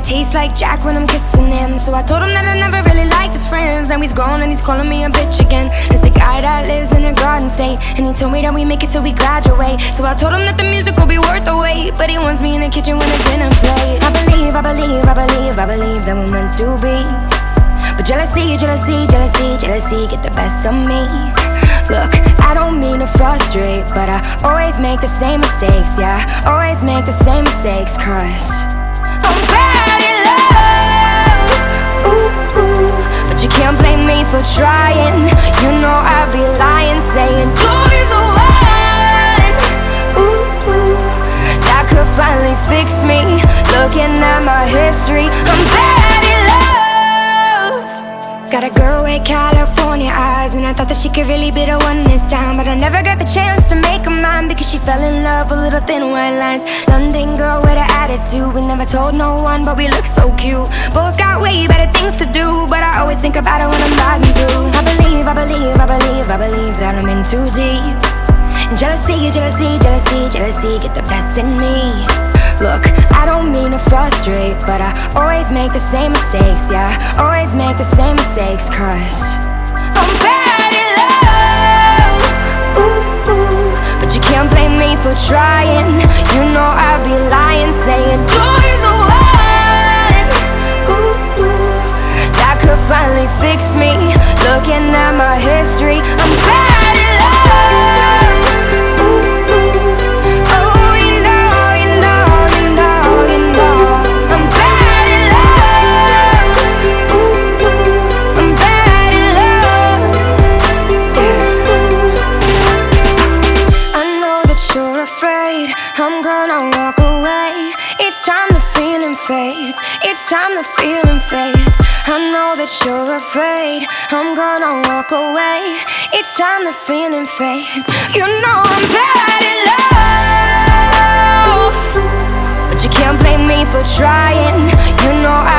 it tastes like Jack when I'm kissing him. So I told him that I never really liked his friends. Now he's gone and he's calling me a bitch again. There's a guy that lives in a garden state, and he told me that we make it till we graduate. So I told him that the music will be worth the wait, but he wants me in the kitchen when the dinner plate. I believe that we're meant to be, but jealousy get the best of me. Look, I don't mean to frustrate, but I always make the same mistakes, yeah, always make the same mistakes, cause I'm bad at love, ooh, ooh. But you can't blame me for trying. You know I'd be lying, saying you're the one, ooh, ooh, that could finally fix me. Looking at my history, I'm bad at love. Got a girl with California eyes, and I thought that she could really be the one this time, but I never got the chance to make her mine, because she fell in love with little thin white lines. London girl with an attitude, we never told no one, but we look so cute. Both got way better things to do, but I always think about it when I'm riding through. I believe that I'm in too deep. And jealousy get the best in me. Look, I don't mean to frustrate, but I always make the same mistakes, yeah, always make the same mistakes, cause I'm bad at love, ooh, ooh. But you can't blame me for trying. You know I'd be lying, saying you're the one, ooh, ooh, that could finally fix me. Looking at my history, I'm bad at love, ooh, ooh. Oh, you know, I'm bad at love, ooh, ooh. I'm bad at love, yeah. I know that you're afraid I'm gonna walk away. It's time the feeling fades, it's time the feeling fades. I know that you're afraid I'm gonna walk away. It's time the feeling fades. You know I'm bad at love, but you can't blame me for trying. You know